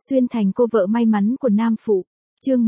Xuyên thành cô vợ may mắn của nam phụ. Chương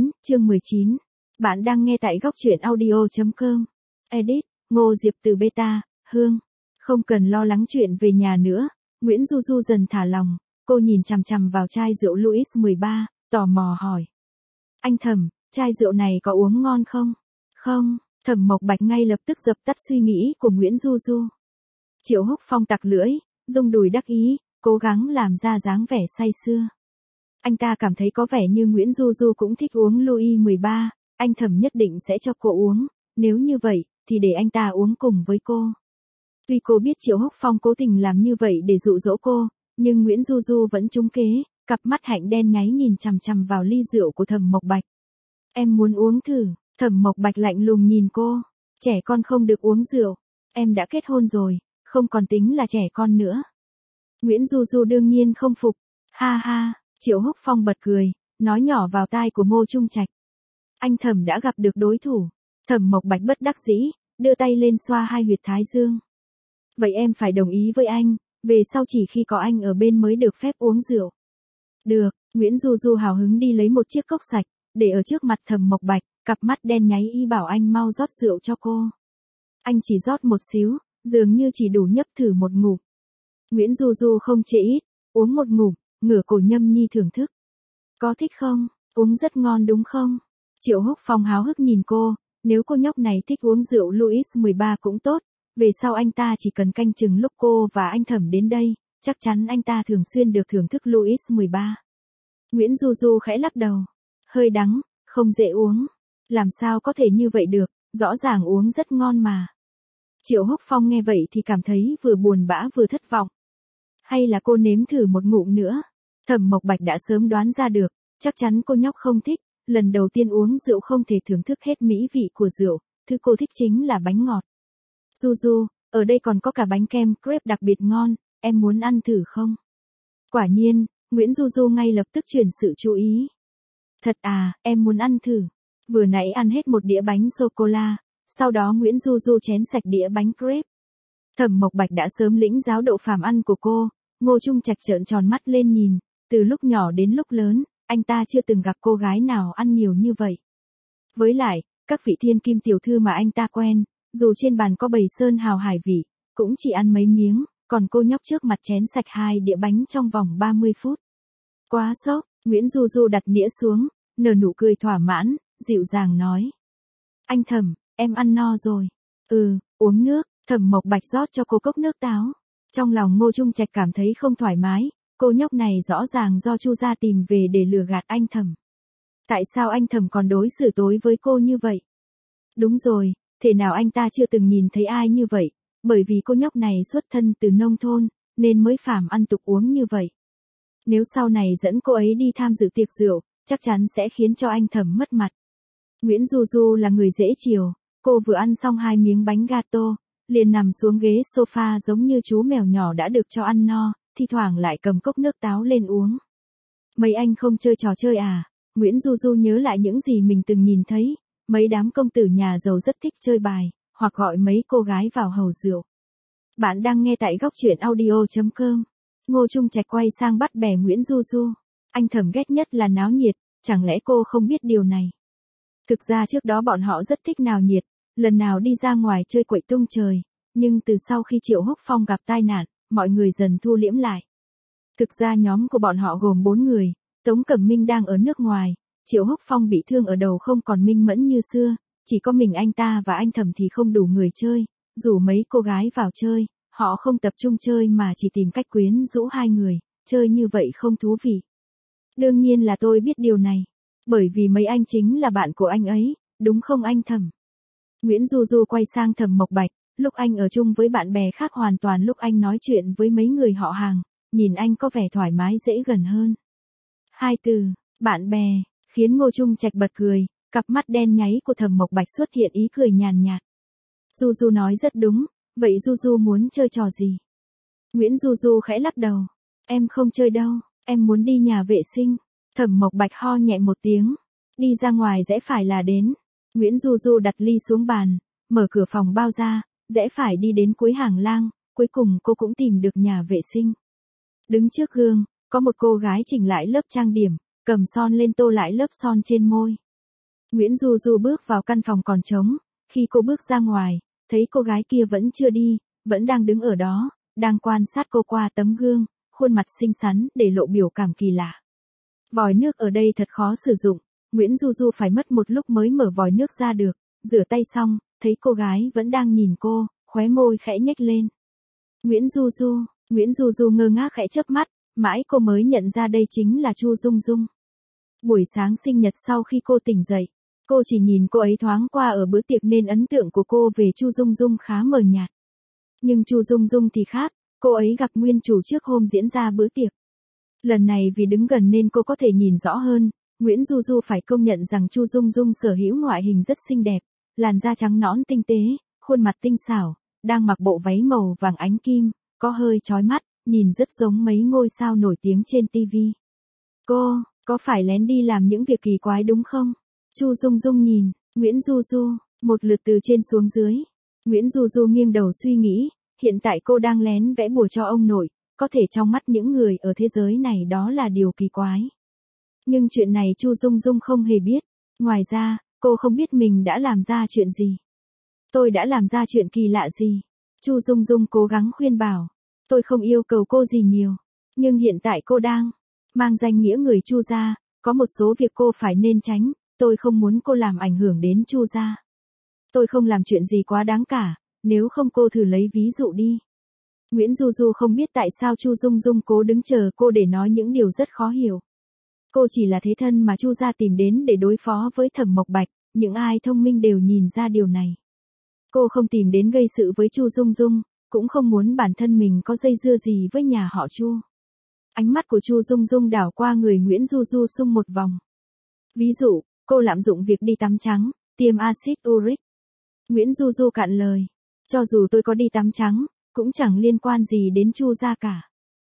19. Bạn đang nghe tại góc truyện audio.com. Edit, Ngô Diệp từ Beta, Hương. Không cần lo lắng chuyện về nhà nữa, Nguyễn Du Du dần thả lòng, cô nhìn chằm chằm vào chai rượu Louis 13, tò mò hỏi. Anh Thẩm, chai rượu này có uống ngon không? Không, Thẩm Mộc Bạch ngay lập tức dập tắt suy nghĩ của Nguyễn Du Du. Triệu Húc Phong tặc lưỡi, rung đùi đắc ý, cố gắng làm ra dáng vẻ say sưa. Anh ta cảm thấy có vẻ như Nguyễn Du Du cũng thích uống Louis 13, anh Thẩm nhất định sẽ cho cô uống, nếu như vậy, thì để anh ta uống cùng với cô. Tuy cô biết Triệu Húc Phong cố tình làm như vậy để dụ dỗ cô, nhưng Nguyễn Du Du vẫn trúng kế, cặp mắt hạnh đen nháy nhìn chằm chằm vào ly rượu của Thẩm Mộc Bạch. Em muốn uống thử, Thẩm Mộc Bạch lạnh lùng nhìn cô, trẻ con không được uống rượu, em đã kết hôn rồi, không còn tính là trẻ con nữa. Nguyễn Du Du đương nhiên không phục, ha ha, Triệu Húc Phong bật cười, nói nhỏ vào tai của Ngô Trung Trạch. Anh Thẩm đã gặp được đối thủ, Thẩm Mộc Bạch bất đắc dĩ, đưa tay lên xoa hai huyệt thái dương. Vậy em phải đồng ý với anh, về sau chỉ khi có anh ở bên mới được phép uống rượu. Được, Nguyễn Du Du hào hứng đi lấy một chiếc cốc sạch, để ở trước mặt Thẩm Mộc Bạch, cặp mắt đen nháy y bảo anh mau rót rượu cho cô. Anh chỉ rót một xíu, dường như chỉ đủ nhấp thử một ngụm. Nguyễn Du Du không chê ít, uống một ngụm, ngửa cổ nhâm nhi thưởng thức. Có thích không? Uống rất ngon đúng không? Triệu Húc Phong háo hức nhìn cô, nếu cô nhóc này thích uống rượu Louis 13 cũng tốt, về sau anh ta chỉ cần canh chừng lúc cô và anh Thẩm đến đây, chắc chắn anh ta thường xuyên được thưởng thức Louis 13. Nguyễn Du Du khẽ lắc đầu, hơi đắng, không dễ uống. Làm sao có thể như vậy được, rõ ràng uống rất ngon mà. Triệu Húc Phong nghe vậy thì cảm thấy vừa buồn bã vừa thất vọng. Hay là cô nếm thử một ngụm nữa? Thẩm Mộc Bạch đã sớm đoán ra được, chắc chắn cô nhóc không thích, lần đầu tiên uống rượu không thể thưởng thức hết mỹ vị của rượu, thứ cô thích chính là bánh ngọt. Du Du, ở đây còn có cả bánh kem crepe đặc biệt ngon, em muốn ăn thử không? Quả nhiên, Nguyễn Du Du ngay lập tức chuyển sự chú ý. Thật à, em muốn ăn thử. Vừa nãy ăn hết một đĩa bánh sô-cô-la, sau đó Nguyễn Du Du chén sạch đĩa bánh crepe. Thẩm Mộc Bạch đã sớm lĩnh giáo độ phàm ăn của cô, Ngô Trung Trạch trợn tròn mắt lên nhìn, từ lúc nhỏ đến lúc lớn, anh ta chưa từng gặp cô gái nào ăn nhiều như vậy. Với lại, các vị thiên kim tiểu thư mà anh ta quen, dù trên bàn có bầy sơn hào hải vị, cũng chỉ ăn mấy miếng, còn cô nhóc trước mặt chén sạch 2 đĩa bánh trong vòng 30 phút. Quá sốc, Nguyễn Du Du đặt đĩa xuống, nở nụ cười thỏa mãn, dịu dàng nói. Anh Thẩm, em ăn no rồi. Uống nước, Thẩm Mộc Bạch rót cho cô cốc nước táo. Trong lòng Ngô Trung Trạch cảm thấy không thoải mái, cô nhóc này rõ ràng do Chu gia tìm về để lừa gạt anh Thẩm. Tại sao anh Thẩm còn đối xử tối với cô như vậy? Đúng rồi, thể nào anh ta chưa từng nhìn thấy ai như vậy, bởi vì cô nhóc này xuất thân từ nông thôn, nên mới phàm ăn tục uống như vậy. Nếu sau này dẫn cô ấy đi tham dự tiệc rượu, chắc chắn sẽ khiến cho anh Thẩm mất mặt. Nguyễn Du Du là người dễ chiều, cô vừa ăn xong 2 miếng bánh gato, liền nằm xuống ghế sofa giống như chú mèo nhỏ đã được cho ăn no, thi thoảng lại cầm cốc nước táo lên uống. Mấy anh không chơi trò chơi à? Nguyễn Du Du nhớ lại những gì mình từng nhìn thấy, mấy đám công tử nhà giàu rất thích chơi bài, hoặc gọi mấy cô gái vào hầu rượu. Bạn đang nghe tại góc truyện audio.com. Ngô Trung Trạch quay sang bắt bẻ Nguyễn Du Du. Anh Thẩm ghét nhất là náo nhiệt, chẳng lẽ cô không biết điều này? Thực ra trước đó bọn họ rất thích náo nhiệt, lần nào đi ra ngoài chơi quậy tung trời, nhưng từ sau khi Triệu Húc Phong gặp tai nạn, mọi người dần thu liễm lại. Thực ra nhóm của bọn họ gồm 4 người, Tống Cẩm Minh đang ở nước ngoài, Triệu Húc Phong bị thương ở đầu không còn minh mẫn như xưa, chỉ có mình anh ta và anh Thẩm thì không đủ người chơi, rủ mấy cô gái vào chơi, họ không tập trung chơi mà chỉ tìm cách quyến rũ hai người, chơi như vậy không thú vị. Đương nhiên là tôi biết điều này, bởi vì mấy anh chính là bạn của anh ấy, đúng không anh Thẩm? Nguyễn Du Du quay sang Thẩm Mộc Bạch, lúc anh ở chung với bạn bè khác hoàn toàn lúc anh nói chuyện với mấy người họ hàng, nhìn anh có vẻ thoải mái dễ gần hơn. Hai từ, bạn bè, khiến Ngô Trung Trạch bật cười, cặp mắt đen nháy của Thẩm Mộc Bạch xuất hiện ý cười nhàn nhạt. Du Du nói rất đúng, vậy Du Du muốn chơi trò gì? Nguyễn Du Du khẽ lắc đầu, em không chơi đâu, em muốn đi nhà vệ sinh. Thẩm Mộc Bạch ho nhẹ một tiếng, đi ra ngoài rẽ phải là đến. Nguyễn Du Du đặt ly xuống bàn, mở cửa phòng bao ra, rẽ phải đi đến cuối hàng lang, cuối cùng cô cũng tìm được nhà vệ sinh. Đứng trước gương, có một cô gái chỉnh lại lớp trang điểm, cầm son lên tô lại lớp son trên môi. Nguyễn Du Du bước vào căn phòng còn trống, khi cô bước ra ngoài, thấy cô gái kia vẫn chưa đi, vẫn đang đứng ở đó, đang quan sát cô qua tấm gương, khuôn mặt xinh xắn để lộ biểu cảm kỳ lạ. Vòi nước ở đây thật khó sử dụng, Nguyễn Du Du phải mất một lúc mới mở vòi nước ra được, rửa tay xong, thấy cô gái vẫn đang nhìn cô, khóe môi khẽ nhếch lên. Nguyễn Du Du ngơ ngác khẽ chớp mắt, mãi cô mới nhận ra đây chính là Chu Dung Dung. Buổi sáng sinh nhật sau khi cô tỉnh dậy, cô chỉ nhìn cô ấy thoáng qua ở bữa tiệc nên ấn tượng của cô về Chu Dung Dung khá mờ nhạt. Nhưng Chu Dung Dung thì khác, cô ấy gặp nguyên chủ trước hôm diễn ra bữa tiệc. Lần này vì đứng gần nên cô có thể nhìn rõ hơn, Nguyễn Du Du phải công nhận rằng Chu Dung Dung sở hữu ngoại hình rất xinh đẹp, làn da trắng nõn tinh tế, khuôn mặt tinh xảo, đang mặc bộ váy màu vàng ánh kim, có hơi chói mắt, nhìn rất giống mấy ngôi sao nổi tiếng trên TV. Cô, có phải lén đi làm những việc kỳ quái đúng không? Chu Dung Dung nhìn, Nguyễn Du Du, một lượt từ trên xuống dưới. Nguyễn Du Du nghiêng đầu suy nghĩ, hiện tại cô đang lén vẽ bùa cho ông nội, có thể trong mắt những người ở thế giới này đó là điều kỳ quái. Nhưng chuyện này Chu Dung Dung không hề biết, ngoài ra, cô không biết mình đã làm ra chuyện gì. Tôi đã làm ra chuyện kỳ lạ gì? Chu Dung Dung cố gắng khuyên bảo, tôi không yêu cầu cô gì nhiều, nhưng hiện tại cô đang mang danh nghĩa người Chu gia, có một số việc cô phải nên tránh, tôi không muốn cô làm ảnh hưởng đến Chu gia. Tôi không làm chuyện gì quá đáng cả, nếu không cô thử lấy ví dụ đi. Nguyễn Du Du không biết tại sao Chu Dung Dung cố đứng chờ cô để nói những điều rất khó hiểu. Cô chỉ là thế thân mà Chu gia tìm đến để đối phó với Thẩm Mộc Bạch, những ai thông minh đều nhìn ra điều này. Cô không tìm đến gây sự với Chu Dung Dung, cũng không muốn bản thân mình có dây dưa gì với nhà họ Chu. Ánh mắt của Chu Dung Dung đảo qua người Nguyễn Du Du xung một vòng. Ví dụ, cô lạm dụng việc đi tắm trắng, tiêm axit uric. Nguyễn Du Du cạn lời, cho dù tôi có đi tắm trắng, cũng chẳng liên quan gì đến Chu gia cả.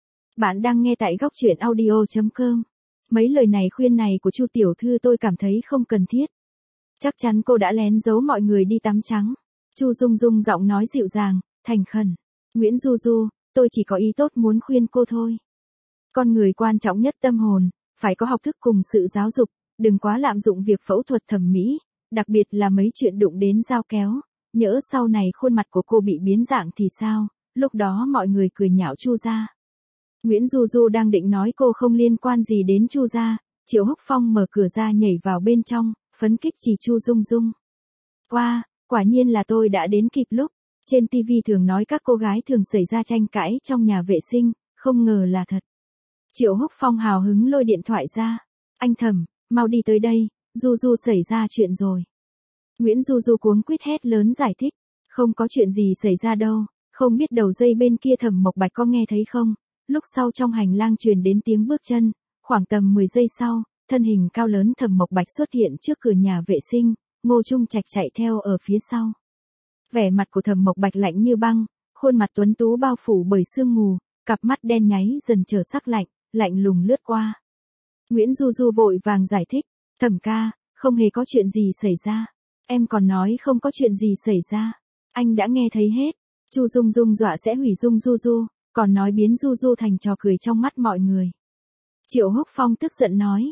Bạn đang nghe tại góc truyện audio.com. Mấy lời này khuyên này của Chu tiểu thư tôi cảm thấy không cần thiết. Chắc chắn cô đã lén giấu mọi người đi tắm trắng. Chu Dung Dung giọng nói dịu dàng, thành khẩn. Nguyễn Du Du, tôi chỉ có ý tốt muốn khuyên cô thôi. Con người quan trọng nhất tâm hồn, phải có học thức cùng sự giáo dục, đừng quá lạm dụng việc phẫu thuật thẩm mỹ, đặc biệt là mấy chuyện đụng đến dao kéo. Nhỡ sau này khuôn mặt của cô bị biến dạng thì sao, lúc đó mọi người cười nhạo Chu gia. Nguyễn Du Du đang định nói cô không liên quan gì đến Chu gia, Triệu Húc Phong mở cửa ra nhảy vào bên trong, phấn khích chỉ Chu Dung Dung. Wow, quả nhiên là tôi đã đến kịp lúc. Trên TV thường nói các cô gái thường xảy ra tranh cãi trong nhà vệ sinh, không ngờ là thật. Triệu Húc Phong hào hứng lôi điện thoại ra. Anh Thẩm, mau đi tới đây, Du Du xảy ra chuyện rồi. Nguyễn Du Du cuống quýt hét lớn giải thích. Không có chuyện gì xảy ra đâu, không biết đầu dây bên kia Thẩm Mộc Bạch có nghe thấy không? Lúc sau trong hành lang truyền đến tiếng bước chân, khoảng tầm 10 giây sau, thân hình cao lớn Thẩm Mộc Bạch xuất hiện trước cửa nhà vệ sinh, Ngô Trung Trạch chạy theo ở phía sau. Vẻ mặt của Thẩm Mộc Bạch lạnh như băng, khuôn mặt tuấn tú bao phủ bởi sương mù, cặp mắt đen nháy dần trở sắc lạnh, lạnh lùng lướt qua. Nguyễn Du Du vội vàng giải thích, Thẩm ca, không hề có chuyện gì xảy ra. Em còn nói không có chuyện gì xảy ra. Anh đã nghe thấy hết. Chu Dung Dung dọa sẽ hủy dung Du Du, còn nói biến Du Du thành trò cười trong mắt mọi người. Triệu Húc Phong tức giận nói,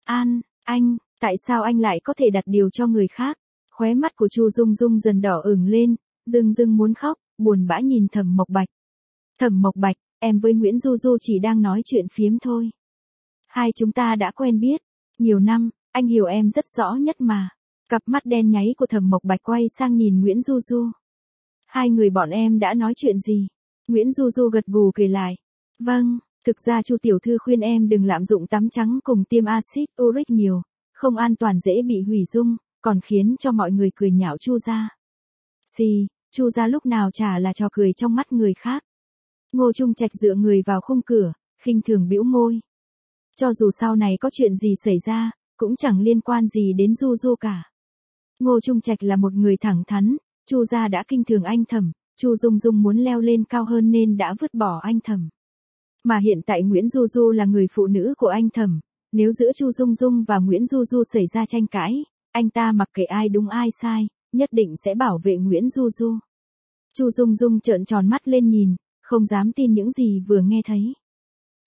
anh, tại sao anh lại có thể đặt điều cho người khác? Khóe mắt của Chu Dung Dung dần đỏ ửng lên, dưng muốn khóc, buồn bã nhìn Thẩm Mộc Bạch. Thẩm Mộc Bạch, em với Nguyễn Du Du chỉ đang nói chuyện phiếm thôi. Hai chúng ta đã quen biết, nhiều năm, anh hiểu em rất rõ nhất mà. Cặp mắt đen nháy của Thẩm Mộc Bạch quay sang nhìn Nguyễn Du Du. Hai người bọn em đã nói chuyện gì? Nguyễn Du Du gật gù kể lại. Vâng, thực ra Chu tiểu thư khuyên em đừng lạm dụng tắm trắng cùng tiêm axit uric nhiều, không an toàn dễ bị hủy dung, còn khiến cho mọi người cười nhạo Chu gia. Xì, Chu gia lúc nào chả là trò cười trong mắt người khác. Ngô Trung Trạch dựa người vào khung cửa, khinh thường bĩu môi. Cho dù sau này có chuyện gì xảy ra, cũng chẳng liên quan gì đến Du Du cả. Ngô Trung Trạch là một người thẳng thắn, Chu gia đã kinh thường anh Thẩm, Chu Dung Dung muốn leo lên cao hơn nên đã vứt bỏ anh Thẩm. Mà hiện tại Nguyễn Du Du là người phụ nữ của anh Thẩm, nếu giữa Chu Dung Dung và Nguyễn Du Du xảy ra tranh cãi, anh ta mặc kệ ai đúng ai sai, nhất định sẽ bảo vệ Nguyễn Du Du. Chu Dung Dung trợn tròn mắt lên nhìn, không dám tin những gì vừa nghe thấy.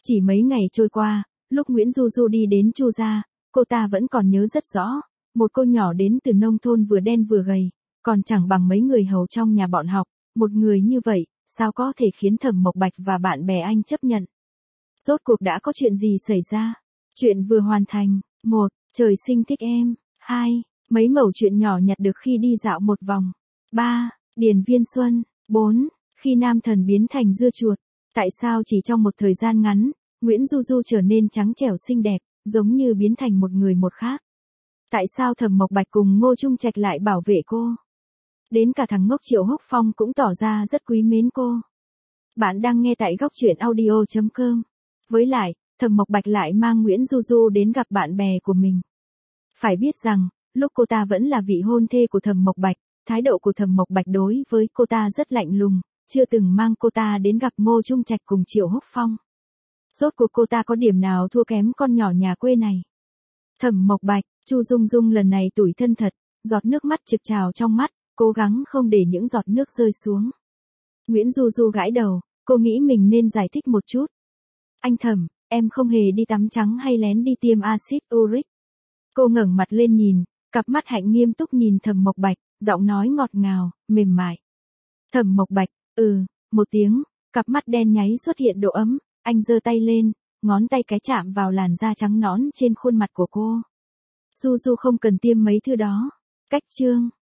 Chỉ mấy ngày trôi qua, lúc Nguyễn Du Du đi đến Chu gia, cô ta vẫn còn nhớ rất rõ, một cô nhỏ đến từ nông thôn vừa đen vừa gầy, còn chẳng bằng mấy người hầu trong nhà bọn học, một người như vậy, sao có thể khiến Thẩm Mộc Bạch và bạn bè anh chấp nhận. Rốt cuộc đã có chuyện gì xảy ra? Chuyện vừa hoàn thành. 1. Trời sinh thích em. 2. Mấy mẩu chuyện nhỏ nhặt được khi đi dạo một vòng. 3. Điền Viên Xuân. 4. Khi nam thần biến thành dưa chuột. Tại sao chỉ trong một thời gian ngắn, Nguyễn Du Du trở nên trắng trẻo xinh đẹp, giống như biến thành một người một khác? Tại sao Thẩm Mộc Bạch cùng Ngô Trung Trạch lại bảo vệ cô? Đến cả thằng ngốc Triệu Húc Phong cũng tỏ ra rất quý mến cô. Bạn đang nghe tại góc truyện audio.com. Với lại, Thẩm Mộc Bạch lại mang Nguyễn Du Du đến gặp bạn bè của mình. Phải biết rằng, lúc cô ta vẫn là vị hôn thê của Thẩm Mộc Bạch, thái độ của Thẩm Mộc Bạch đối với cô ta rất lạnh lùng, chưa từng mang cô ta đến gặp Ngô Trung Trạch cùng Triệu Húc Phong. Rốt cuộc cô ta có điểm nào thua kém con nhỏ nhà quê này? Thẩm Mộc Bạch, Chu Dung Dung lần này tủi thân thật, giọt nước mắt trực trào trong mắt, cố gắng không để những giọt nước rơi xuống. Nguyễn Du Du gãi đầu, cô nghĩ mình nên giải thích một chút. Anh Thẩm, em không hề đi tắm trắng hay lén đi tiêm axit uric. Cô ngẩng mặt lên nhìn, cặp mắt hạnh nghiêm túc nhìn Thẩm Mộc Bạch, giọng nói ngọt ngào, mềm mại. Thẩm Mộc Bạch, một tiếng, cặp mắt đen nháy xuất hiện độ ấm, anh giơ tay lên, ngón tay cái chạm vào làn da trắng nõn trên khuôn mặt của cô. Du Du không cần tiêm mấy thứ đó. Cách chương.